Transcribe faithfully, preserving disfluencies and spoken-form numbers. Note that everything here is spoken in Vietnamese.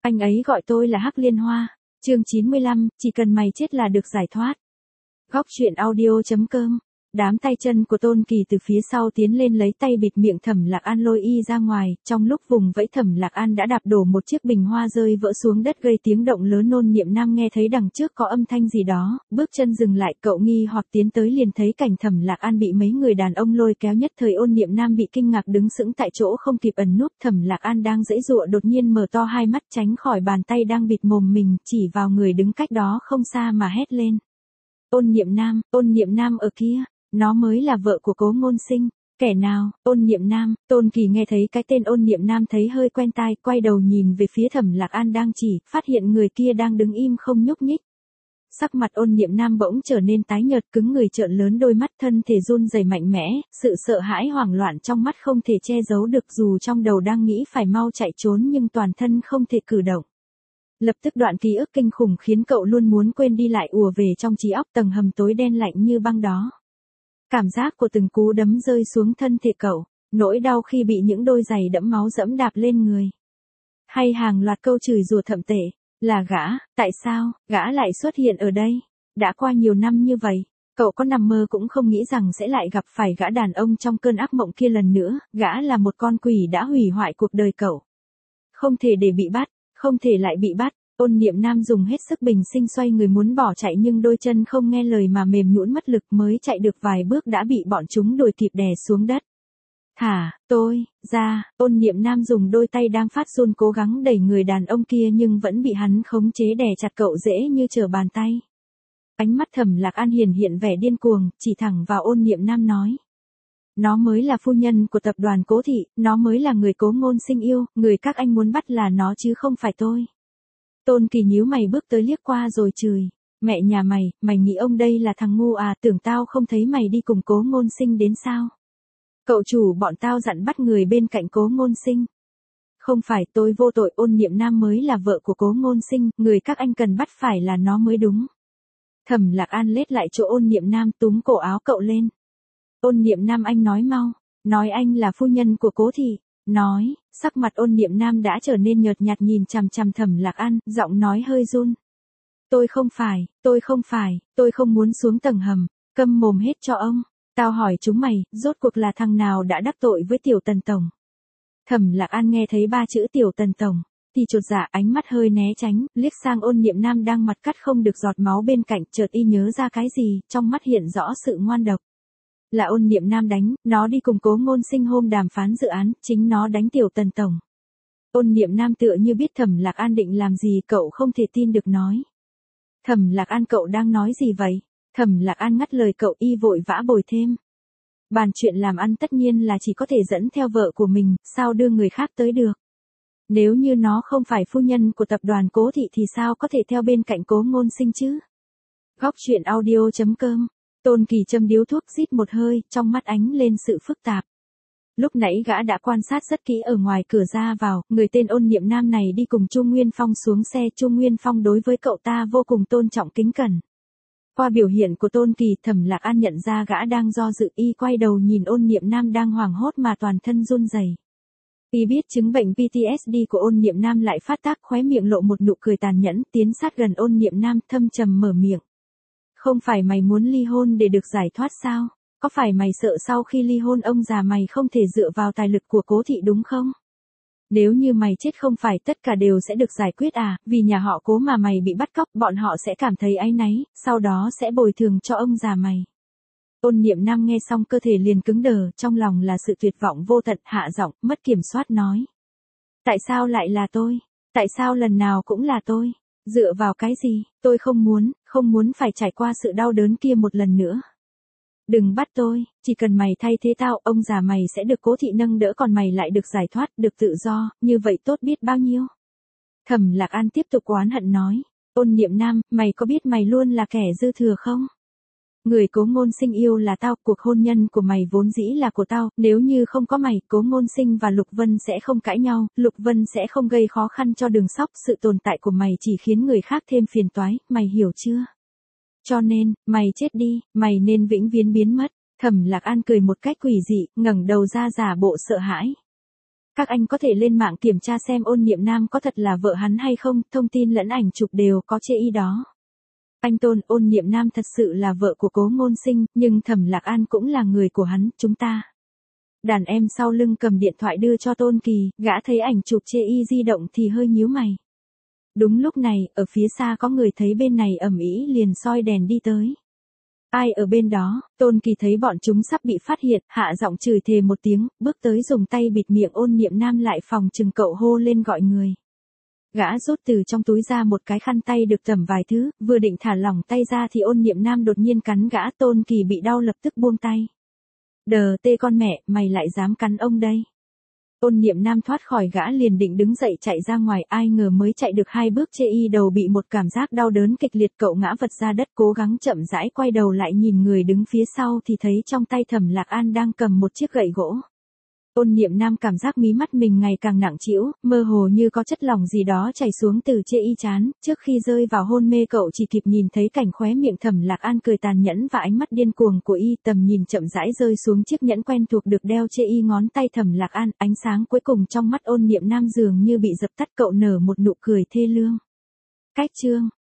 Anh ấy gọi tôi là Hắc Liên Hoa. Chương chín mươi lăm, chỉ cần mày chết là được giải thoát. Góc truyện audio chấm com. Đám tay chân của Tôn Kỳ từ phía sau tiến lên lấy tay bịt miệng Thẩm Lạc An lôi y ra ngoài, trong lúc vùng vẫy Thẩm Lạc An đã đạp đổ một chiếc bình hoa rơi vỡ xuống đất gây tiếng động lớn. Ôn Niệm Nam nghe thấy đằng trước có âm thanh gì đó, bước chân dừng lại, cậu nghi hoặc tiến tới liền thấy cảnh Thẩm Lạc An bị mấy người đàn ông lôi kéo. Nhất thời Ôn Niệm Nam bị kinh ngạc đứng sững tại chỗ không kịp ẩn núp. Thẩm Lạc An đang giãy giụa đột nhiên mở to hai mắt tránh khỏi bàn tay đang bịt mồm mình, chỉ vào người đứng cách đó không xa mà hét lên. Ôn Niệm Nam, Ôn Niệm Nam ở kia. Nó mới là vợ của Cố Ngôn Sinh. Kẻ nào? Ôn Niệm Nam. Tôn Kỳ nghe thấy cái tên Ôn Niệm Nam thấy hơi quen tai, quay đầu nhìn về phía Thẩm Lạc An đang chỉ, phát hiện người kia đang đứng im không nhúc nhích. Sắc mặt Ôn Niệm Nam bỗng trở nên tái nhợt, cứng người trợn lớn đôi mắt, thân thể run rẩy mạnh mẽ, sự sợ hãi hoảng loạn trong mắt không thể che giấu được, dù trong đầu đang nghĩ phải mau chạy trốn nhưng toàn thân không thể cử động. Lập tức đoạn ký ức kinh khủng khiến cậu luôn muốn quên đi lại ùa về trong trí óc, tầng hầm tối đen lạnh như băng đó. Cảm giác của từng cú đấm rơi xuống thân thể cậu, nỗi đau khi bị những đôi giày đẫm máu dẫm đạp lên người. Hay hàng loạt câu chửi rủa thậm tệ, là gã, tại sao, gã lại xuất hiện ở đây? Đã qua nhiều năm như vậy, cậu có nằm mơ cũng không nghĩ rằng sẽ lại gặp phải gã đàn ông trong cơn ác mộng kia lần nữa, gã là một con quỷ đã hủy hoại cuộc đời cậu. Không thể để bị bắt, không thể lại bị bắt. Ôn Niệm Nam dùng hết sức bình sinh xoay người muốn bỏ chạy nhưng đôi chân không nghe lời mà mềm nhũn mất lực, mới chạy được vài bước đã bị bọn chúng đuổi kịp đè xuống đất. Thả, tôi, ra. Ôn Niệm Nam dùng đôi tay đang phát run cố gắng đẩy người đàn ông kia nhưng vẫn bị hắn khống chế đè chặt cậu dễ như trở bàn tay. Ánh mắt Thẩm Lạc An hiển hiện vẻ điên cuồng, chỉ thẳng vào Ôn Niệm Nam nói. Nó mới là phu nhân của tập đoàn Cố Thị, nó mới là người Cố Ngôn Sinh yêu, người các anh muốn bắt là nó chứ không phải tôi. Tôn Kỳ nhíu mày bước tới liếc qua rồi chửi. Mẹ nhà mày, mày nghĩ ông đây là thằng ngu à, tưởng tao không thấy mày đi cùng Cố Ngôn Sinh đến sao? Cậu chủ bọn tao dặn bắt người bên cạnh Cố Ngôn Sinh. Không phải, tôi vô tội, Ôn Niệm Nam mới là vợ của Cố Ngôn Sinh, người các anh cần bắt phải là nó mới đúng. Thẩm Lạc An lết lại chỗ Ôn Niệm Nam túm cổ áo cậu lên. Ôn Niệm Nam, anh nói mau, nói anh là phu nhân của Cố Thị. Nói, sắc mặt Ôn Niệm Nam đã trở nên nhợt nhạt nhìn chằm chằm Thẩm Lạc An, giọng nói hơi run. Tôi không phải, tôi không phải, tôi không muốn xuống tầng hầm, câm mồm hết cho ông. Tao hỏi chúng mày, rốt cuộc là thằng nào đã đắc tội với Tiểu Tần Tổng? Thẩm Lạc An nghe thấy ba chữ Tiểu Tần Tổng, thì chột dạ, ánh mắt hơi né tránh, liếc sang Ôn Niệm Nam đang mặt cắt không được giọt máu bên cạnh, chợt y nhớ ra cái gì, trong mắt hiện rõ sự ngoan độc. Là Ôn Niệm Nam đánh, nó đi cùng Cố Ngôn Sinh hôm đàm phán dự án, chính nó đánh Tiểu Tần Tổng. Ôn Niệm Nam tựa như biết Thẩm Lạc An định làm gì, cậu không thể tin được nói. Thẩm Lạc An, cậu đang nói gì vậy? Thẩm Lạc An ngắt lời cậu, y vội vã bồi thêm. Bàn chuyện làm ăn tất nhiên là chỉ có thể dẫn theo vợ của mình, sao đưa người khác tới được? Nếu như nó không phải phu nhân của tập đoàn Cố Thị thì sao có thể theo bên cạnh Cố Ngôn Sinh chứ? Góc truyện audio chấm com. Tôn Kỳ châm điếu thuốc rít một hơi, trong mắt ánh lên sự phức tạp. Lúc nãy gã đã quan sát rất kỹ ở ngoài cửa ra vào, người tên Ôn Niệm Nam này đi cùng Chu Nguyên Phong xuống xe, Chu Nguyên Phong đối với cậu ta vô cùng tôn trọng kính cẩn. Qua biểu hiện của Tôn Kỳ, Thẩm Lạc An nhận ra gã đang do dự, y quay đầu nhìn Ôn Niệm Nam đang hoảng hốt mà toàn thân run rẩy. Y biết chứng bệnh pê tê ét đê của Ôn Niệm Nam lại phát tác, khóe miệng lộ một nụ cười tàn nhẫn, tiến sát gần Ôn Niệm Nam, thâm trầm mở miệng. Không phải mày muốn ly hôn để được giải thoát sao? Có phải mày sợ sau khi ly hôn ông già mày không thể dựa vào tài lực của Cố Thị đúng không? Nếu như mày chết không phải tất cả đều sẽ được giải quyết à, vì nhà họ Cố mà mày bị bắt cóc, bọn họ sẽ cảm thấy áy náy, sau đó sẽ bồi thường cho ông già mày. Ôn Niệm Nam nghe xong cơ thể liền cứng đờ, trong lòng là sự tuyệt vọng vô tận, hạ giọng, mất kiểm soát nói. Tại sao lại là tôi? Tại sao lần nào cũng là tôi? Dựa vào cái gì? Tôi không muốn, không muốn phải trải qua sự đau đớn kia một lần nữa. Đừng bắt tôi, chỉ cần mày thay thế tao, ông già mày sẽ được Cố Thị nâng đỡ, còn mày lại được giải thoát, được tự do, như vậy tốt biết bao nhiêu. Thẩm Lạc An tiếp tục oán hận nói. Ôn Niệm Nam, mày có biết mày luôn là kẻ dư thừa không? Người Cố Ngôn Sinh yêu là tao, cuộc hôn nhân của mày vốn dĩ là của tao, nếu như không có mày, Cố Ngôn Sinh và Lục Vân sẽ không cãi nhau, Lục Vân sẽ không gây khó khăn cho Đường Sóc, sự tồn tại của mày chỉ khiến người khác thêm phiền toái, mày hiểu chưa? Cho nên, mày chết đi, mày nên vĩnh viễn biến mất. Thẩm Lạc An cười một cách quỷ dị, ngẩng đầu ra giả bộ sợ hãi. Các anh có thể lên mạng kiểm tra xem Ôn Niệm Nam có thật là vợ hắn hay không, thông tin lẫn ảnh chụp đều có chê y đó. Anh Tôn, Ôn Niệm Nam thật sự là vợ của Cố Ngôn Sinh, nhưng Thẩm Lạc An cũng là người của hắn, chúng ta. Đàn em sau lưng cầm điện thoại đưa cho Tôn Kỳ, gã thấy ảnh chụp chê y di động thì hơi nhíu mày. Đúng lúc này, ở phía xa có người thấy bên này ầm ĩ liền soi đèn đi tới. Ai ở bên đó, Tôn Kỳ thấy bọn chúng sắp bị phát hiện, hạ giọng chửi thề một tiếng, bước tới dùng tay bịt miệng Ôn Niệm Nam lại, phòng chừng cậu hô lên gọi người. Gã rút từ trong túi ra một cái khăn tay được tẩm vài thứ, vừa định thả lỏng tay ra thì Ôn Niệm Nam đột nhiên cắn gã. Tôn Kỳ bị đau lập tức buông tay. Đờ tê con mẹ, mày lại dám cắn ông đây. Ôn Niệm Nam thoát khỏi gã liền định đứng dậy chạy ra ngoài, ai ngờ mới chạy được hai bước chê y đầu bị một cảm giác đau đớn kịch liệt, cậu ngã vật ra đất, cố gắng chậm rãi quay đầu lại nhìn người đứng phía sau thì thấy trong tay Thẩm Lạc An đang cầm một chiếc gậy gỗ. Ôn Niệm Nam cảm giác mí mắt mình ngày càng nặng trĩu, mơ hồ như có chất lỏng gì đó chảy xuống từ chê y trán, trước khi rơi vào hôn mê cậu chỉ kịp nhìn thấy cảnh khóe miệng Thẩm Lạc An cười tàn nhẫn và ánh mắt điên cuồng của y, tầm nhìn chậm rãi rơi xuống chiếc nhẫn quen thuộc được đeo chê y ngón tay Thẩm Lạc An, ánh sáng cuối cùng trong mắt Ôn Niệm Nam dường như bị dập tắt, cậu nở một nụ cười thê lương. Cách chương